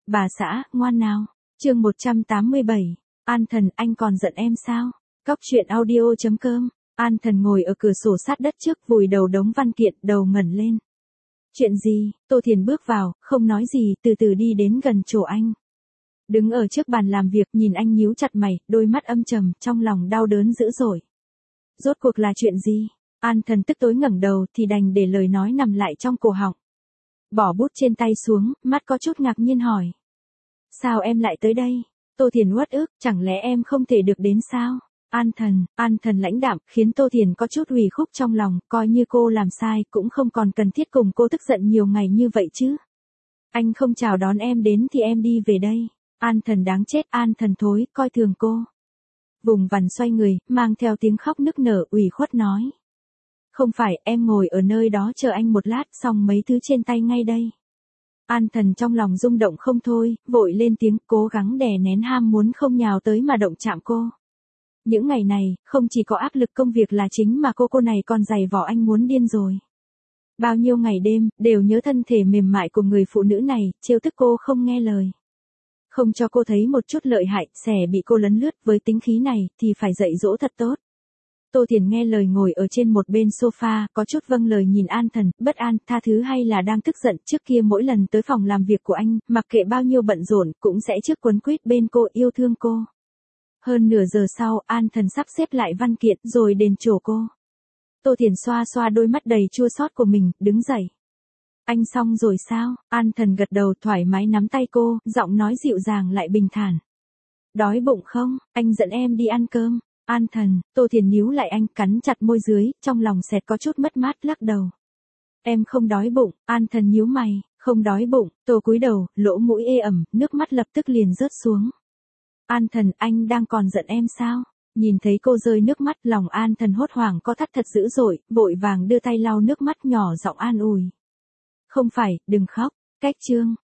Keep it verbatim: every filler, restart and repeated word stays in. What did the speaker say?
Bà xã, ngoan nào. Chương một trăm tám mươi bảy. An Thần, anh còn giận em sao? Cóc truyện audio chấm com. An Thần ngồi ở cửa sổ sát đất trước, vùi đầu đống văn kiện, đầu ngẩng lên. Chuyện gì? Tô Thiền bước vào, không nói gì, từ từ đi đến gần chỗ anh. Đứng ở trước bàn làm việc, nhìn anh nhíu chặt mày, đôi mắt âm trầm, trong lòng đau đớn dữ dội. Rốt cuộc là chuyện gì? An Thần tức tối ngẩng đầu, thì đành để lời nói nằm lại trong cổ họng. Bỏ bút trên tay xuống, mắt có chút ngạc nhiên hỏi. Sao em lại tới đây? Tô Thiền uất ức, chẳng lẽ em không thể được đến sao? An Thần, An Thần lãnh đạm, khiến Tô Thiền có chút ủy khúc trong lòng, coi như cô làm sai, cũng không còn cần thiết cùng cô tức giận nhiều ngày như vậy chứ. Anh không chào đón em đến thì em đi về đây. An Thần đáng chết, An Thần thối, coi thường cô. Vùng vằng xoay người, mang theo tiếng khóc nức nở, ủy khuất nói. Không phải, em ngồi ở nơi đó chờ anh một lát, xong mấy thứ trên tay ngay đây. An Thần trong lòng rung động không thôi, vội lên tiếng, cố gắng đè nén ham muốn không nhào tới mà động chạm cô. Những ngày này, không chỉ có áp lực công việc là chính mà cô cô này còn giày vò anh muốn điên rồi. Bao nhiêu ngày đêm, đều nhớ thân thể mềm mại của người phụ nữ này, trêu tức cô không nghe lời. Không cho cô thấy một chút lợi hại, xẻ bị cô lấn lướt, với tính khí này, thì phải dạy dỗ thật tốt. Tô Thiền nghe lời ngồi ở trên một bên sofa, có chút vâng lời nhìn An Thần, bất an, tha thứ hay là đang tức giận. Trước kia mỗi lần tới phòng làm việc của anh, mặc kệ bao nhiêu bận rộn, cũng sẽ trước quấn quýt bên cô, yêu thương cô. Hơn nửa giờ sau, An Thần sắp xếp lại văn kiện, rồi đền trổ cô. Tô Thiền xoa xoa đôi mắt đầy chua xót của mình, đứng dậy. Anh xong rồi sao? An Thần gật đầu, thoải mái nắm tay cô, giọng nói dịu dàng lại bình thản. Đói bụng không? Anh dẫn em đi ăn cơm. An Thần, Tô Thiền níu lại anh, cắn chặt môi dưới, trong lòng xẹt có chút mất mát, lắc đầu. Em không đói bụng. An Thần nhíu mày, không đói bụng. Tô cúi đầu, lỗ mũi ê ẩm, nước mắt lập tức liền rớt xuống. An Thần, anh đang còn giận em sao? Nhìn thấy cô rơi nước mắt, lòng An Thần hốt hoảng co thắt thật dữ dội, vội vàng đưa tay lau nước mắt, nhỏ giọng an ủi. Không phải, đừng khóc. Cách chương.